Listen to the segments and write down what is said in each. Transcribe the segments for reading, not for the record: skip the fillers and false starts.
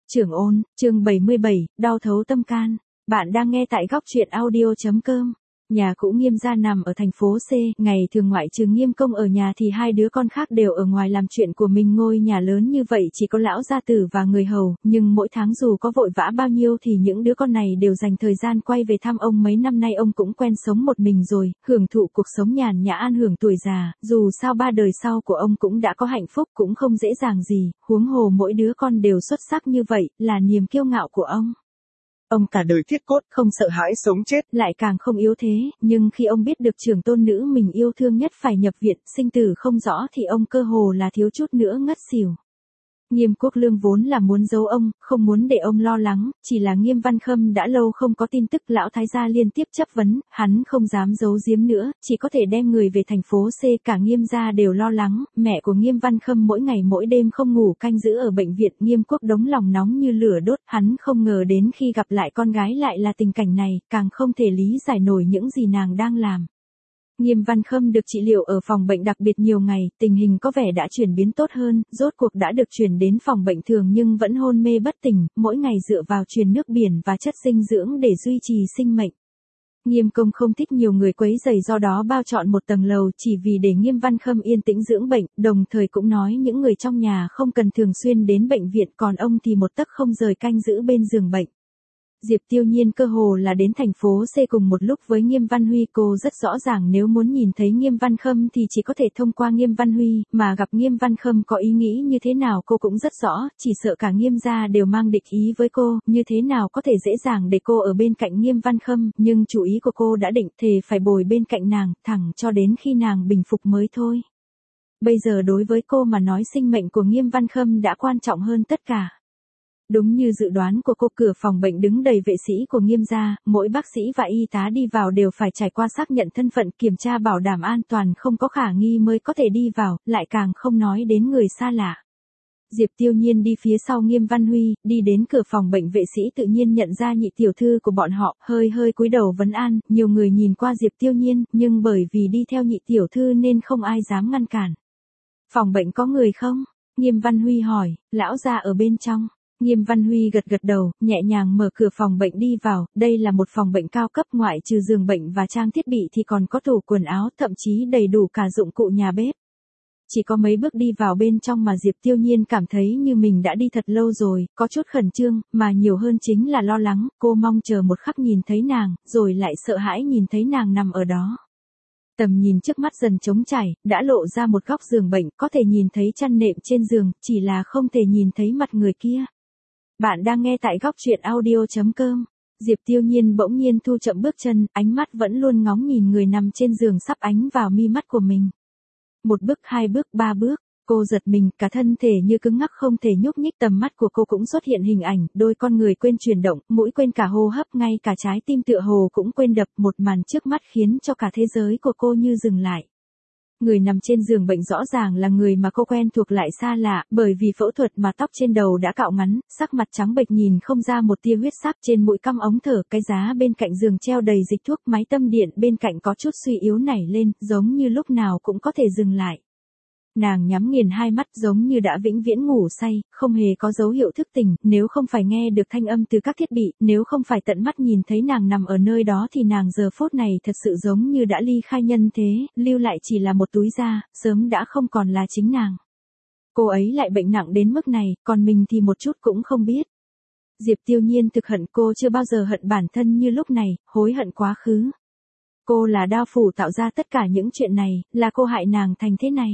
Trưởng ôn, chương 77, đau thấu tâm can. Bạn đang nghe tại góc truyện audio.com. Nhà cũ Nghiêm gia nằm ở thành phố C, ngày thường ngoại trừ Nghiêm Công ở nhà thì hai đứa con khác đều ở ngoài làm chuyện của mình. Ngôi nhà lớn như vậy chỉ có lão gia tử và người hầu, nhưng mỗi tháng dù có vội vã bao nhiêu thì những đứa con này đều dành thời gian quay về thăm ông. Mấy năm nay ông cũng quen sống một mình rồi, hưởng thụ cuộc sống nhàn nhã an hưởng tuổi già, dù sao ba đời sau của ông cũng đã có hạnh phúc, cũng không dễ dàng gì, huống hồ mỗi đứa con đều xuất sắc như vậy, là niềm kiêu ngạo của ông. Ông cả đời thiết cốt, không sợ hãi sống chết, lại càng không yếu thế, nhưng khi ông biết được trưởng tôn nữ mình yêu thương nhất phải nhập viện, sinh tử không rõ thì ông cơ hồ là thiếu chút nữa ngất xỉu. Nghiêm Quốc Lương vốn là muốn giấu ông, không muốn để ông lo lắng, chỉ là Nghiêm Văn Khâm đã lâu không có tin tức, lão thái gia liên tiếp chất vấn, hắn không dám giấu giếm nữa, chỉ có thể đem người về thành phố C. Cả Nghiêm gia đều lo lắng, mẹ của Nghiêm Văn Khâm mỗi ngày mỗi đêm không ngủ canh giữ ở bệnh viện. Nghiêm Quốc Đống lòng nóng như lửa đốt, hắn không ngờ đến khi gặp lại con gái lại là tình cảnh này, càng không thể lý giải nổi những gì nàng đang làm. Nghiêm Văn Khâm được trị liệu ở phòng bệnh đặc biệt nhiều ngày, tình hình có vẻ đã chuyển biến tốt hơn, rốt cuộc đã được chuyển đến phòng bệnh thường nhưng vẫn hôn mê bất tỉnh, mỗi ngày dựa vào truyền nước biển và chất dinh dưỡng để duy trì sinh mệnh. Nghiêm Công không thích nhiều người quấy rầy, do đó bao chọn một tầng lầu chỉ vì để Nghiêm Văn Khâm yên tĩnh dưỡng bệnh, đồng thời cũng nói những người trong nhà không cần thường xuyên đến bệnh viện, còn ông thì một tấc không rời canh giữ bên giường bệnh. Diệp Tiêu Nhiên cơ hồ là đến thành phố C cùng một lúc với Nghiêm Văn Huy. Cô rất rõ ràng nếu muốn nhìn thấy Nghiêm Văn Khâm thì chỉ có thể thông qua Nghiêm Văn Huy, mà gặp Nghiêm Văn Khâm có ý nghĩ như thế nào cô cũng rất rõ, chỉ sợ cả Nghiêm gia đều mang địch ý với cô, như thế nào có thể dễ dàng để cô ở bên cạnh Nghiêm Văn Khâm, nhưng chủ ý của cô đã định, thề phải bồi bên cạnh nàng, thẳng cho đến khi nàng bình phục mới thôi. Bây giờ đối với cô mà nói sinh mệnh của Nghiêm Văn Khâm đã quan trọng hơn tất cả. Đúng như dự đoán của cô, cửa phòng bệnh đứng đầy vệ sĩ của Nghiêm gia, mỗi bác sĩ và y tá đi vào đều phải trải qua xác nhận thân phận, kiểm tra bảo đảm an toàn không có khả nghi mới có thể đi vào, lại càng không nói đến người xa lạ. Diệp Tiêu Nhiên đi phía sau Nghiêm Văn Huy, đi đến cửa phòng bệnh, vệ sĩ tự nhiên nhận ra nhị tiểu thư của bọn họ, hơi cúi đầu vấn an. Nhiều người nhìn qua Diệp Tiêu Nhiên, nhưng bởi vì đi theo nhị tiểu thư nên không ai dám ngăn cản. Phòng bệnh có người không? Nghiêm Văn Huy hỏi, lão gia ở bên trong. Nghiêm Văn Huy gật đầu, nhẹ nhàng mở cửa phòng bệnh đi vào. Đây là một phòng bệnh cao cấp, ngoại trừ giường bệnh và trang thiết bị thì còn có tủ quần áo, thậm chí đầy đủ cả dụng cụ nhà bếp. Chỉ có mấy bước đi vào bên trong mà Diệp Tiêu Nhiên cảm thấy như mình đã đi thật lâu rồi, có chút khẩn trương, mà nhiều hơn chính là lo lắng. Cô mong chờ một khắc nhìn thấy nàng, rồi lại sợ hãi nhìn thấy nàng nằm ở đó. Tầm nhìn trước mắt dần trống trải, đã lộ ra một góc giường bệnh, có thể nhìn thấy chăn nệm trên giường, chỉ là không thể nhìn thấy mặt người kia. Bạn đang nghe tại góc truyện audio.com. Diệp Tiêu Nhiên bỗng nhiên thu chậm bước chân, ánh mắt vẫn luôn ngóng nhìn người nằm trên giường sắp ánh vào mi mắt của mình. Một bước, hai bước, ba bước, cô giật mình, cả thân thể như cứng ngắc không thể nhúc nhích. Tầm mắt của cô cũng xuất hiện hình ảnh, đôi con người quên chuyển động, mũi quên cả hô hấp, ngay cả trái tim tựa hồ cũng quên đập. Một màn trước mắt khiến cho cả thế giới của cô như dừng lại. Người nằm trên giường bệnh rõ ràng là người mà cô quen thuộc lại xa lạ, bởi vì phẫu thuật mà tóc trên đầu đã cạo ngắn, sắc mặt trắng bệch nhìn không ra một tia huyết sắc, trên mũi căng ống thở, cái giá bên cạnh giường treo đầy dịch thuốc, máy tâm điện bên cạnh có chút suy yếu nảy lên, giống như lúc nào cũng có thể dừng lại. Nàng nhắm nghiền hai mắt giống như đã vĩnh viễn ngủ say, không hề có dấu hiệu thức tỉnh, nếu không phải nghe được thanh âm từ các thiết bị, nếu không phải tận mắt nhìn thấy nàng nằm ở nơi đó thì nàng giờ phút này thật sự giống như đã ly khai nhân thế, lưu lại chỉ là một túi da, sớm đã không còn là chính nàng. Cô ấy lại bệnh nặng đến mức này, còn mình thì một chút cũng không biết. Diệp Tiêu Nhiên thực hận, cô chưa bao giờ hận bản thân như lúc này, hối hận quá khứ. Cô là đao phủ tạo ra tất cả những chuyện này, là cô hại nàng thành thế này.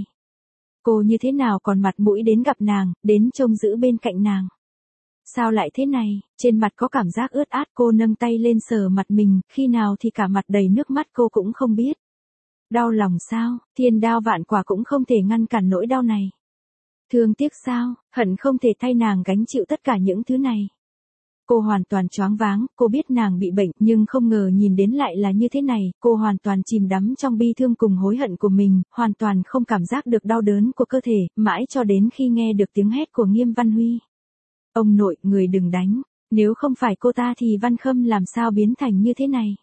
Cô như thế nào còn mặt mũi đến gặp nàng, đến trông giữ bên cạnh nàng. Sao lại thế này, trên mặt có cảm giác ướt át, cô nâng tay lên sờ mặt mình, khi nào thì cả mặt đầy nước mắt cô cũng không biết. Đau lòng sao, thiên đao vạn quả cũng không thể ngăn cản nỗi đau này. Thương tiếc sao, hận không thể thay nàng gánh chịu tất cả những thứ này. Cô hoàn toàn choáng váng, cô biết nàng bị bệnh nhưng không ngờ nhìn đến lại là như thế này, cô hoàn toàn chìm đắm trong bi thương cùng hối hận của mình, hoàn toàn không cảm giác được đau đớn của cơ thể, mãi cho đến khi nghe được tiếng hét của Nghiêm Văn Huy. Ông nội, người đừng đánh, nếu không phải cô ta thì Văn Khâm làm sao biến thành như thế này.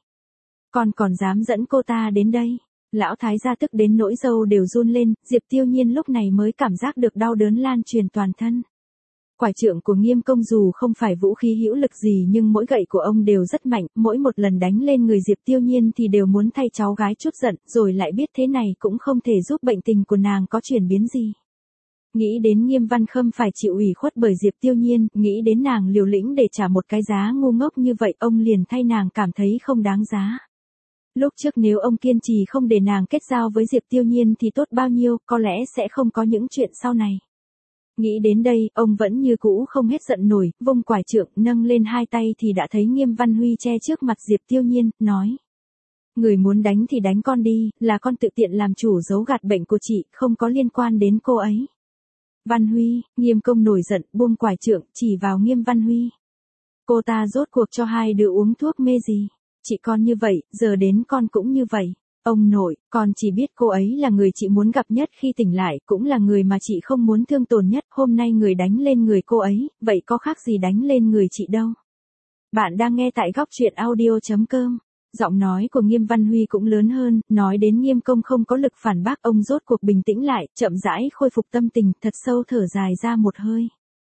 Còn dám dẫn cô ta đến đây. Lão thái gia tức đến nỗi râu đều run lên, Diệp Tiêu Nhiên lúc này mới cảm giác được đau đớn lan truyền toàn thân. Quải trượng của Nghiêm Công dù không phải vũ khí hữu lực gì nhưng mỗi gậy của ông đều rất mạnh, mỗi một lần đánh lên người Diệp Tiêu Nhiên thì đều muốn thay cháu gái chút giận, rồi lại biết thế này cũng không thể giúp bệnh tình của nàng có chuyển biến gì. Nghĩ đến Nghiêm Văn Khâm phải chịu ủy khuất bởi Diệp Tiêu Nhiên, nghĩ đến nàng liều lĩnh để trả một cái giá ngu ngốc như vậy, ông liền thay nàng cảm thấy không đáng giá. Lúc trước nếu ông kiên trì không để nàng kết giao với Diệp Tiêu Nhiên thì tốt bao nhiêu, có lẽ sẽ không có những chuyện sau này. Nghĩ đến đây, ông vẫn như cũ không hết giận nổi, vung quải trượng, nâng lên hai tay thì đã thấy Nghiêm Văn Huy che trước mặt Diệp Tiêu Nhiên, nói. Người muốn đánh thì đánh con đi, là con tự tiện làm chủ giấu gạt bệnh của chị, không có liên quan đến cô ấy. Văn Huy, Nghiêm Công nổi giận, buông quải trượng, chỉ vào Nghiêm Văn Huy. Cô ta rốt cuộc cho hai đứa uống thuốc mê gì? Chị con như vậy, giờ đến con cũng như vậy. Ông nội, con chỉ biết cô ấy là người chị muốn gặp nhất khi tỉnh lại, cũng là người mà chị không muốn thương tổn nhất. Hôm nay người đánh lên người cô ấy, vậy có khác gì đánh lên người chị đâu. Bạn đang nghe tại góc truyện audio.com. Giọng nói của Nghiêm Văn Huy cũng lớn hơn, nói đến Nghiêm Công không có lực phản bác, ông rốt cuộc bình tĩnh lại, chậm rãi khôi phục tâm tình, thật sâu thở dài ra một hơi.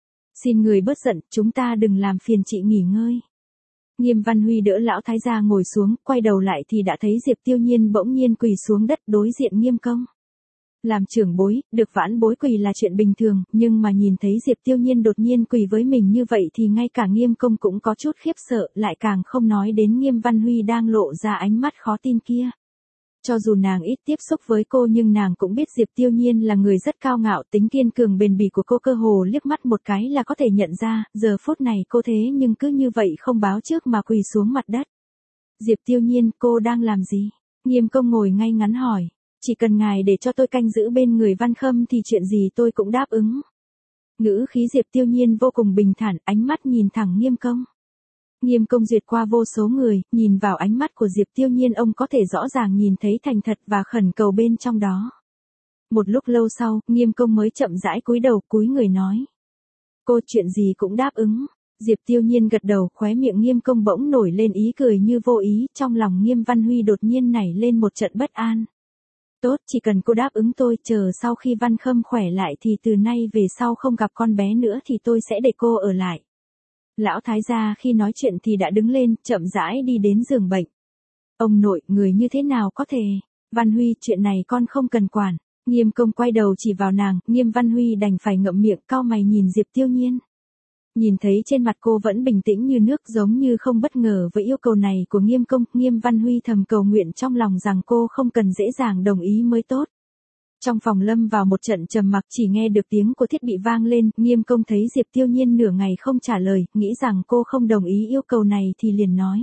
Xin người bớt giận, chúng ta đừng làm phiền chị nghỉ ngơi. Nghiêm Văn Huy đỡ lão thái gia ngồi xuống, quay đầu lại thì đã thấy Diệp Tiêu Nhiên bỗng nhiên quỳ xuống đất đối diện Nghiêm Công. Làm trưởng bối, được vãn bối quỳ là chuyện bình thường, nhưng mà nhìn thấy Diệp Tiêu Nhiên đột nhiên quỳ với mình như vậy thì ngay cả Nghiêm Công cũng có chút khiếp sợ, lại càng không nói đến Nghiêm Văn Huy đang lộ ra ánh mắt khó tin kia. Cho dù nàng ít tiếp xúc với cô nhưng nàng cũng biết Diệp Tiêu Nhiên là người rất cao ngạo, tính kiên cường bền bỉ của cô cơ hồ liếc mắt một cái là có thể nhận ra, giờ phút này cô thế nhưng cứ như vậy không báo trước mà quỳ xuống mặt đất. Diệp Tiêu Nhiên, cô đang làm gì? Nghiêm Công ngồi ngay ngắn hỏi. Chỉ cần ngài để cho tôi canh giữ bên người Văn Khâm thì chuyện gì tôi cũng đáp ứng. Ngữ khí Diệp Tiêu Nhiên vô cùng bình thản, ánh mắt nhìn thẳng Nghiêm Công. Nghiêm Công duyệt qua vô số người, nhìn vào ánh mắt của Diệp Tiêu Nhiên ông có thể rõ ràng nhìn thấy thành thật và khẩn cầu bên trong đó. Một lúc lâu sau, Nghiêm Công mới chậm rãi cúi đầu cúi người nói. Cô chuyện gì cũng đáp ứng. Diệp Tiêu Nhiên gật đầu, khóe miệng Nghiêm Công bỗng nổi lên ý cười như vô ý, trong lòng Nghiêm Văn Huy đột nhiên nảy lên một trận bất an. Tốt, chỉ cần cô đáp ứng tôi, chờ sau khi Văn Khâm khỏe lại thì từ nay về sau không gặp con bé nữa thì tôi sẽ để cô ở lại. Lão thái gia khi nói chuyện thì đã đứng lên, chậm rãi đi đến giường bệnh. Ông nội, người như thế nào có thể? Văn Huy, chuyện này con không cần quản. Nghiêm Công quay đầu chỉ vào nàng, Nghiêm Văn Huy đành phải ngậm miệng cau mày nhìn Diệp Tiêu Nhiên. Nhìn thấy trên mặt cô vẫn bình tĩnh như nước giống như không bất ngờ với yêu cầu này của Nghiêm Công, Nghiêm Văn Huy thầm cầu nguyện trong lòng rằng cô không cần dễ dàng đồng ý mới tốt. Trong phòng lâm vào một trận trầm mặc chỉ nghe được tiếng của thiết bị vang lên, Nghiêm Công thấy Diệp Tiêu Nhiên nửa ngày không trả lời, nghĩ rằng cô không đồng ý yêu cầu này thì liền nói.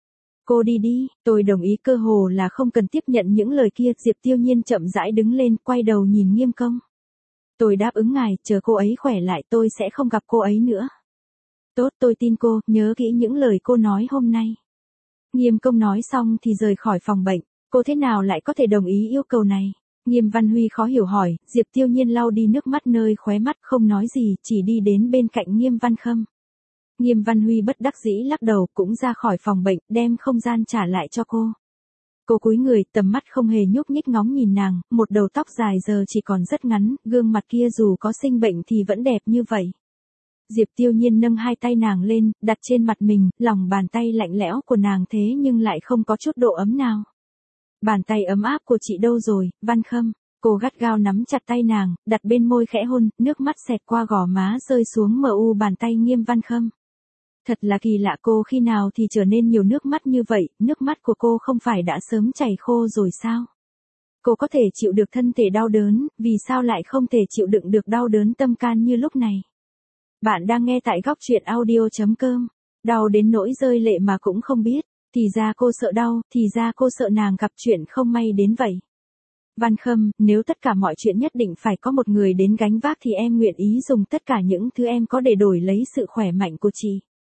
Cô đi đi, tôi đồng ý cơ hồ là không cần tiếp nhận những lời kia, Diệp Tiêu Nhiên chậm rãi đứng lên, quay đầu nhìn Nghiêm Công. Tôi đáp ứng ngài, chờ cô ấy khỏe lại tôi sẽ không gặp cô ấy nữa. Tốt, tôi tin cô, nhớ kỹ những lời cô nói hôm nay. Nghiêm Công nói xong thì rời khỏi phòng bệnh, cô thế nào lại có thể đồng ý yêu cầu này? Nghiêm Văn Huy khó hiểu hỏi, Diệp Tiêu Nhiên lau đi nước mắt nơi khóe mắt không nói gì, chỉ đi đến bên cạnh Nghiêm Văn Khâm. Nghiêm Văn Huy bất đắc dĩ lắc đầu cũng ra khỏi phòng bệnh, đem không gian trả lại cho cô. Cô cúi người, tầm mắt không hề nhúc nhích ngóng nhìn nàng, một đầu tóc dài giờ chỉ còn rất ngắn, gương mặt kia dù có sinh bệnh thì vẫn đẹp như vậy. Diệp Tiêu Nhiên nâng hai tay nàng lên, đặt trên mặt mình, lòng bàn tay lạnh lẽo của nàng thế nhưng lại không có chút độ ấm nào. Bàn tay ấm áp của chị đâu rồi, Văn Khâm? Cô gắt gao nắm chặt tay nàng, đặt bên môi khẽ hôn, nước mắt xẹt qua gò má rơi xuống mờ u bàn tay Nghiêm Văn Khâm. Thật là kỳ lạ, cô khi nào thì trở nên nhiều nước mắt như vậy, nước mắt của cô không phải đã sớm chảy khô rồi sao? Cô có thể chịu được thân thể đau đớn, vì sao lại không thể chịu đựng được đau đớn tâm can như lúc này? Bạn đang nghe tại góc truyện audio.com. Đau đến nỗi rơi lệ mà cũng không biết. Thì ra cô sợ đau, thì ra cô sợ nàng gặp chuyện không may đến vậy. Văn Khâm, nếu tất cả mọi chuyện nhất định phải có một người đến gánh vác thì em nguyện ý dùng tất cả những thứ em có để đổi lấy sự khỏe mạnh của chị.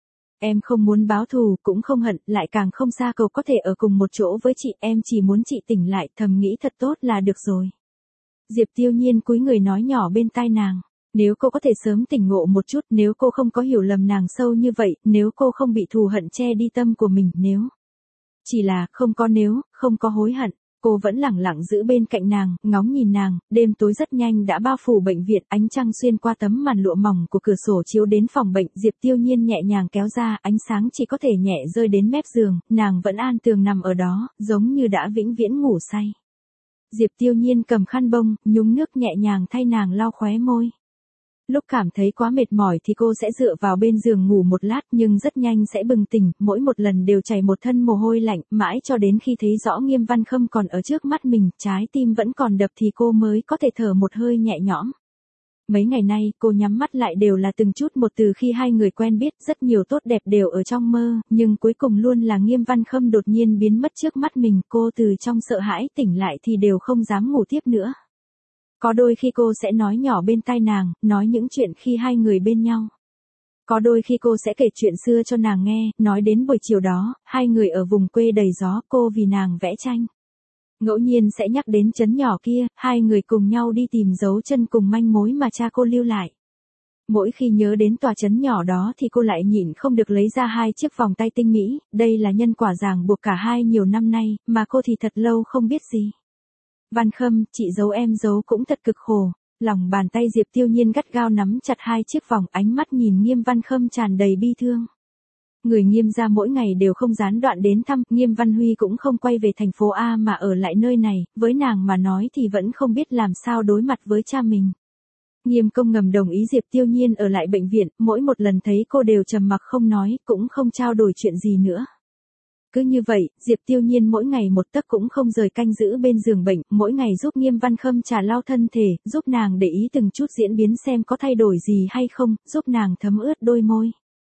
Em không muốn báo thù, cũng không hận, lại càng không xa cầu có thể ở cùng một chỗ với chị, em chỉ muốn chị tỉnh lại, thầm nghĩ thật tốt là được rồi. Diệp Tiêu Nhiên cúi người nói nhỏ bên tai nàng. Nếu cô có thể sớm tỉnh ngộ một chút, nếu cô không có hiểu lầm nàng sâu như vậy, nếu cô không bị thù hận che đi tâm của mình, nếu. Chỉ là, không có nếu, không có hối hận. Cô vẫn lẳng lặng giữ bên cạnh nàng, ngóng nhìn nàng, đêm tối rất nhanh đã bao phủ bệnh viện, ánh trăng xuyên qua tấm màn lụa mỏng của cửa sổ chiếu đến phòng bệnh, Diệp Tiêu Nhiên nhẹ nhàng kéo ra, ánh sáng chỉ có thể nhẹ rơi đến mép giường, nàng vẫn an tường nằm ở đó, giống như đã vĩnh viễn ngủ say. Diệp Tiêu Nhiên cầm khăn bông, nhúng nước nhẹ nhàng thay nàng lau khóe môi. Lúc cảm thấy quá mệt mỏi thì cô sẽ dựa vào bên giường ngủ một lát nhưng rất nhanh sẽ bừng tỉnh, mỗi một lần đều chảy một thân mồ hôi lạnh, mãi cho đến khi thấy rõ Nghiêm Văn Khâm còn ở trước mắt mình, trái tim vẫn còn đập thì cô mới có thể thở một hơi nhẹ nhõm. Mấy ngày nay, cô nhắm mắt lại đều là từng chút một từ khi hai người quen biết, rất nhiều tốt đẹp đều ở trong mơ, nhưng cuối cùng luôn là Nghiêm Văn Khâm đột nhiên biến mất trước mắt mình, cô từ trong sợ hãi tỉnh lại thì đều không dám ngủ tiếp nữa. Có đôi khi cô sẽ nói nhỏ bên tai nàng, nói những chuyện khi hai người bên nhau. Có đôi khi cô sẽ kể chuyện xưa cho nàng nghe, nói đến buổi chiều đó, hai người ở vùng quê đầy gió, cô vì nàng vẽ tranh. Ngẫu nhiên sẽ nhắc đến trấn nhỏ kia, hai người cùng nhau đi tìm dấu chân cùng manh mối mà cha cô lưu lại. Mỗi khi nhớ đến tòa trấn nhỏ đó thì cô lại nhịn không được lấy ra hai chiếc vòng tay tinh mỹ, đây là nhân quả ràng buộc cả hai nhiều năm nay, mà cô thì thật lâu không biết gì. Văn Khâm, chị giấu em giấu cũng thật cực khổ. Lòng bàn tay Diệp Tiêu Nhiên gắt gao nắm chặt hai chiếc vòng, ánh mắt nhìn Nghiêm Văn Khâm tràn đầy bi thương. Người Nghiêm gia mỗi ngày đều không gián đoạn đến thăm, Nghiêm Văn Huy cũng không quay về thành phố A mà ở lại nơi này, với nàng mà nói thì vẫn không biết làm sao đối mặt với cha mình. Nghiêm Công ngầm đồng ý Diệp Tiêu Nhiên ở lại bệnh viện, mỗi một lần thấy cô đều trầm mặc không nói, cũng không trao đổi chuyện gì nữa. Cứ như vậy, Diệp Tiêu Nhiên mỗi ngày một tấc cũng không rời canh giữ bên giường bệnh, mỗi ngày giúp Nghiêm Văn Khâm trà lau thân thể, giúp nàng để ý từng chút diễn biến xem có thay đổi gì hay không, giúp nàng thấm ướt đôi môi.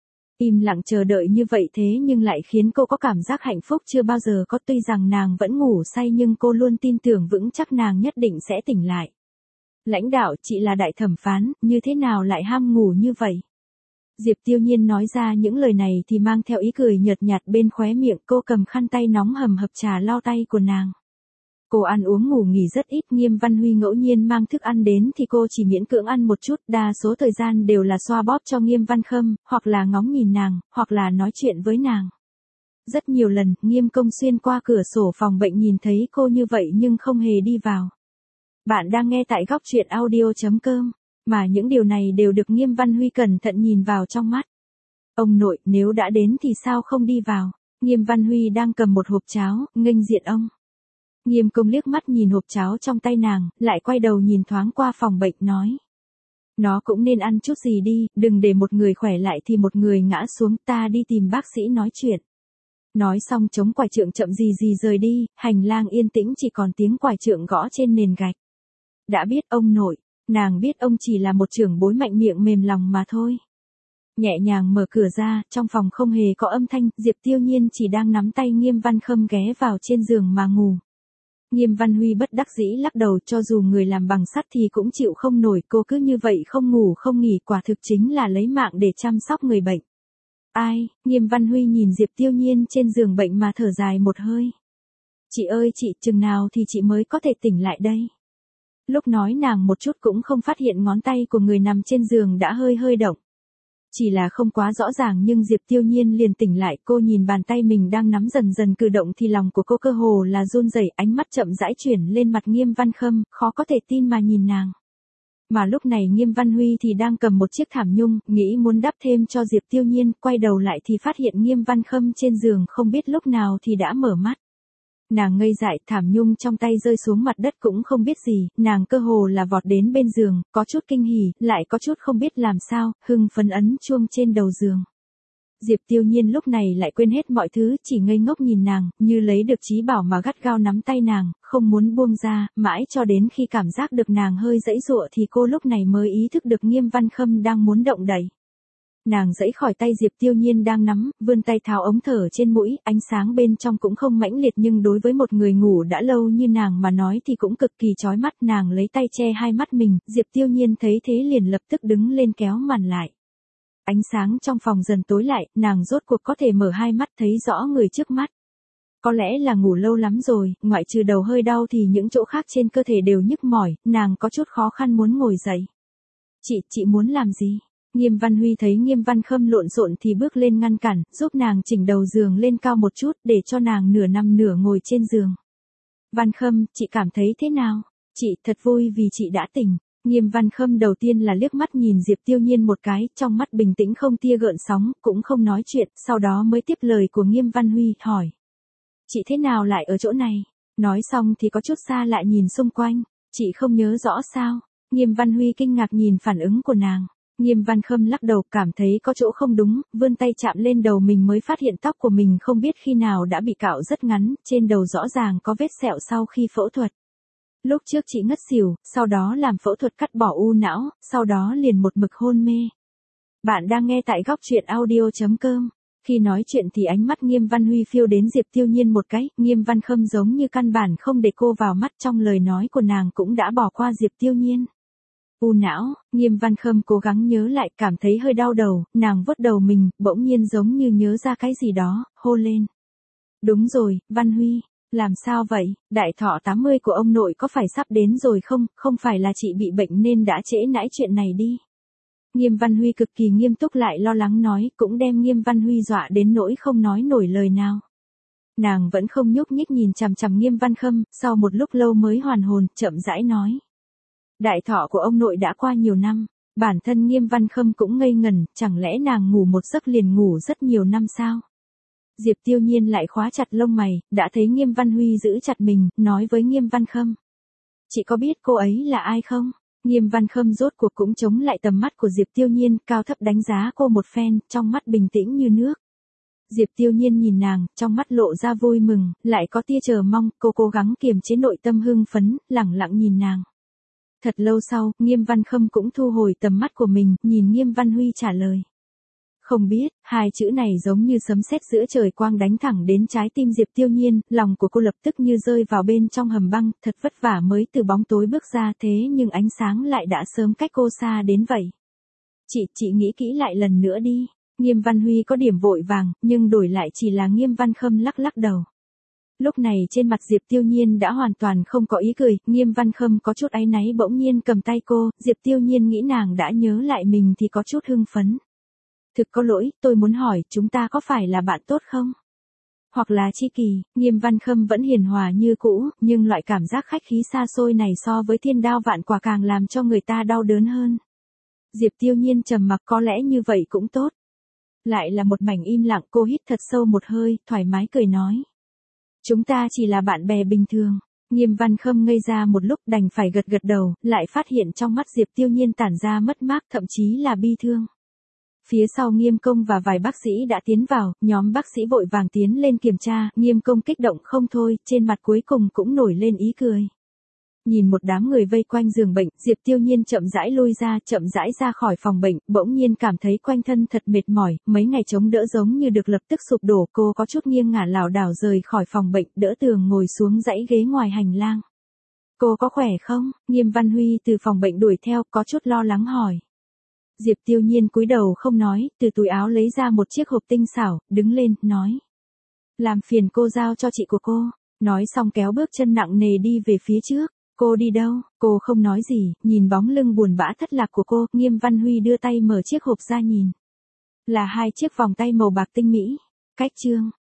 Im lặng chờ đợi như vậy thế nhưng lại khiến cô có cảm giác hạnh phúc chưa bao giờ có, tuy rằng nàng vẫn ngủ say nhưng cô luôn tin tưởng vững chắc nàng nhất định sẽ tỉnh lại. Lãnh đạo, chị là đại thẩm phán, như thế nào lại ham ngủ như vậy? Diệp Tiêu Nhiên nói ra những lời này thì mang theo ý cười nhợt nhạt bên khóe miệng, cô cầm khăn tay nóng hầm hập trà lau tay của nàng. Cô ăn uống ngủ nghỉ rất ít, Nghiêm Văn Huy ngẫu nhiên mang thức ăn đến thì cô chỉ miễn cưỡng ăn một chút, đa số thời gian đều là xoa bóp cho Nghiêm Văn Khâm, hoặc là ngóng nhìn nàng, hoặc là nói chuyện với nàng. Rất nhiều lần, Nghiêm Công xuyên qua cửa sổ phòng bệnh nhìn thấy cô như vậy nhưng không hề đi vào. Bạn đang nghe tại góc truyện audio.com. Mà những điều này đều được Nghiêm Văn Huy cẩn thận nhìn vào trong mắt. Ông nội, nếu đã đến thì sao không đi vào? Nghiêm Văn Huy đang cầm một hộp cháo, nghênh diện ông. Nghiêm Công liếc mắt nhìn hộp cháo trong tay nàng, lại quay đầu nhìn thoáng qua phòng bệnh nói. Nó cũng nên ăn chút gì đi, đừng để một người khỏe lại thì một người ngã xuống, ta đi tìm bác sĩ nói chuyện. Nói xong chống quải trượng chậm gì rời đi, hành lang yên tĩnh chỉ còn tiếng quải trượng gõ trên nền gạch. Đã biết ông nội. Nàng biết ông chỉ là một trưởng bối mạnh miệng mềm lòng mà thôi. Nhẹ nhàng mở cửa ra, trong phòng không hề có âm thanh, Diệp Tiêu Nhiên chỉ đang nắm tay Nghiêm Văn Khâm ghé vào trên giường mà ngủ. Nghiêm Văn Huy bất đắc dĩ lắc đầu, cho dù người làm bằng sắt thì cũng chịu không nổi, cô cứ như vậy không ngủ không nghỉ, quả thực chính là lấy mạng để chăm sóc người bệnh. Ai, Nghiêm Văn Huy nhìn Diệp Tiêu Nhiên trên giường bệnh mà thở dài một hơi. Chị ơi chị, chừng nào thì chị mới có thể tỉnh lại đây? Lúc nói nàng một chút cũng không phát hiện ngón tay của người nằm trên giường đã hơi động. Chỉ là không quá rõ ràng nhưng Diệp Tiêu Nhiên liền tỉnh lại, cô nhìn bàn tay mình đang nắm dần dần cử động thì lòng của cô cơ hồ là run rẩy, ánh mắt chậm rãi chuyển lên mặt Nghiêm Văn Khâm, khó có thể tin mà nhìn nàng. Mà lúc này Nghiêm Văn Huy thì đang cầm một chiếc thảm nhung, nghĩ muốn đắp thêm cho Diệp Tiêu Nhiên, quay đầu lại thì phát hiện Nghiêm Văn Khâm trên giường không biết lúc nào thì đã mở mắt. Nàng ngây dại, thảm nhung trong tay rơi xuống mặt đất cũng không biết gì, nàng cơ hồ là vọt đến bên giường, có chút kinh hỉ, lại có chút không biết làm sao, hưng phấn ấn chuông trên đầu giường. Diệp Tiêu Nhiên lúc này lại quên hết mọi thứ, chỉ ngây ngốc nhìn nàng, như lấy được trí bảo mà gắt gao nắm tay nàng, không muốn buông ra, mãi cho đến khi cảm giác được nàng hơi giãy giụa thì cô lúc này mới ý thức được Nghiêm Văn Khâm đang muốn động đậy. Nàng giãy khỏi tay Diệp Tiêu Nhiên đang nắm, vươn tay tháo ống thở trên mũi, ánh sáng bên trong cũng không mãnh liệt nhưng đối với một người ngủ đã lâu như nàng mà nói thì cũng cực kỳ chói mắt, nàng lấy tay che hai mắt mình, Diệp Tiêu Nhiên thấy thế liền lập tức đứng lên kéo màn lại. Ánh sáng trong phòng dần tối lại, nàng rốt cuộc có thể mở hai mắt thấy rõ người trước mắt. Có lẽ là ngủ lâu lắm rồi, ngoại trừ đầu hơi đau thì những chỗ khác trên cơ thể đều nhức mỏi, nàng có chút khó khăn muốn ngồi dậy. Chị muốn làm gì? Nghiêm Văn Huy thấy Nghiêm Văn Khâm lộn xộn thì bước lên ngăn cản, giúp nàng chỉnh đầu giường lên cao một chút để cho nàng nửa nằm nửa ngồi trên giường. Văn Khâm, chị cảm thấy thế nào? Chị thật vui vì chị đã tỉnh. Nghiêm Văn Khâm đầu tiên là liếc mắt nhìn Diệp Tiêu Nhiên một cái, trong mắt bình tĩnh không tia gợn sóng, cũng không nói chuyện, sau đó mới tiếp lời của Nghiêm Văn Huy, hỏi. Chị thế nào lại ở chỗ này? Nói xong thì có chút xa lại nhìn xung quanh. Chị không nhớ rõ sao? Nghiêm Văn Huy kinh ngạc nhìn phản ứng của nàng. Nghiêm Văn Khâm lắc đầu, cảm thấy có chỗ không đúng, vươn tay chạm lên đầu mình mới phát hiện tóc của mình không biết khi nào đã bị cạo rất ngắn, trên đầu rõ ràng có vết sẹo sau khi phẫu thuật. Lúc trước chị ngất xỉu, sau đó làm phẫu thuật cắt bỏ u não, sau đó liền một mực hôn mê. Bạn đang nghe tại góc truyện audio.com. Khi nói chuyện thì ánh mắt Nghiêm Văn Huy phiêu đến Diệp Tiêu Nhiên một cái, Nghiêm Văn Khâm giống như căn bản không để cô vào mắt, trong lời nói của nàng cũng đã bỏ qua Diệp Tiêu Nhiên. U não, Nghiêm Văn Khâm cố gắng nhớ lại, cảm thấy hơi đau đầu, nàng vuốt đầu mình, bỗng nhiên giống như nhớ ra cái gì đó, hô lên. Đúng rồi, Văn Huy, làm sao vậy, đại thọ 80 của ông nội có phải sắp đến rồi không, không phải là chị bị bệnh nên đã trễ nãi chuyện này đi. Nghiêm Văn Huy cực kỳ nghiêm túc lại lo lắng nói, cũng đem Nghiêm Văn Huy dọa đến nỗi không nói nổi lời nào. Nàng vẫn không nhúc nhích nhìn chằm chằm Nghiêm Văn Khâm, sau một lúc lâu mới hoàn hồn, chậm rãi nói. Đại thọ của ông nội đã qua nhiều năm, bản thân Nghiêm Văn Khâm cũng ngây ngẩn, chẳng lẽ nàng ngủ một giấc liền ngủ rất nhiều năm sao? Diệp Tiêu Nhiên lại khóa chặt lông mày, đã thấy Nghiêm Văn Huy giữ chặt mình, nói với Nghiêm Văn Khâm. Chị có biết cô ấy là ai không? Nghiêm Văn Khâm rốt cuộc cũng chống lại tầm mắt của Diệp Tiêu Nhiên, cao thấp đánh giá cô một phen, trong mắt bình tĩnh như nước. Diệp Tiêu Nhiên nhìn nàng, trong mắt lộ ra vui mừng, lại có tia chờ mong, cô cố gắng kiềm chế nội tâm hưng phấn, lẳng lặng nhìn nàng. Thật lâu sau, Nghiêm Văn Khâm cũng thu hồi tầm mắt của mình, nhìn Nghiêm Văn Huy trả lời. Không biết, hai chữ này giống như sấm sét giữa trời quang đánh thẳng đến trái tim Diệp Tiêu Nhiên, lòng của cô lập tức như rơi vào bên trong hầm băng, thật vất vả mới từ bóng tối bước ra thế nhưng ánh sáng lại đã sớm cách cô xa đến vậy. Chị nghĩ kỹ lại lần nữa đi. Nghiêm Văn Huy có điểm vội vàng, nhưng đổi lại chỉ là Nghiêm Văn Khâm lắc lắc đầu. Lúc này trên mặt Diệp Tiêu Nhiên đã hoàn toàn không có ý cười, Nghiêm Văn Khâm có chút áy náy bỗng nhiên cầm tay cô, Diệp Tiêu Nhiên nghĩ nàng đã nhớ lại mình thì có chút hưng phấn. Thực có lỗi, tôi muốn hỏi, chúng ta có phải là bạn tốt không? Hoặc là tri kỷ, Nghiêm Văn Khâm vẫn hiền hòa như cũ, nhưng loại cảm giác khách khí xa xôi này so với thiên đao vạn quả càng làm cho người ta đau đớn hơn. Diệp Tiêu Nhiên trầm mặc, có lẽ như vậy cũng tốt. Lại là một mảnh im lặng, cô hít thật sâu một hơi, thoải mái cười nói. Chúng ta chỉ là bạn bè bình thường. Nghiêm Văn Khâm ngây ra một lúc đành phải gật gật đầu, lại phát hiện trong mắt Diệp Tiêu Nhiên tản ra mất mát, thậm chí là bi thương. Phía sau Nghiêm Công và vài bác sĩ đã tiến vào, nhóm bác sĩ vội vàng tiến lên kiểm tra, Nghiêm Công kích động không thôi, trên mặt cuối cùng cũng nổi lên ý cười. Nhìn một đám người vây quanh giường bệnh, Diệp Tiêu Nhiên chậm rãi lui ra, chậm rãi ra khỏi phòng bệnh, bỗng nhiên cảm thấy quanh thân thật mệt mỏi, mấy ngày chống đỡ giống như được lập tức sụp đổ, cô có chút nghiêng ngả lảo đảo rời khỏi phòng bệnh, đỡ tường ngồi xuống dãy ghế ngoài hành lang. Cô có khỏe không? Nghiêm Văn Huy từ phòng bệnh đuổi theo, có chút lo lắng hỏi. Diệp Tiêu Nhiên cúi đầu không nói, từ túi áo lấy ra một chiếc hộp tinh xảo, đứng lên, nói. Làm phiền cô giao cho chị của cô. Nói xong kéo bước chân nặng nề đi về phía trước. Cô đi đâu? Cô không nói gì, nhìn bóng lưng buồn bã thất lạc của cô, Nghiêm Văn Huy đưa tay mở chiếc hộp ra nhìn. Là hai chiếc vòng tay màu bạc tinh mỹ. Cách chương.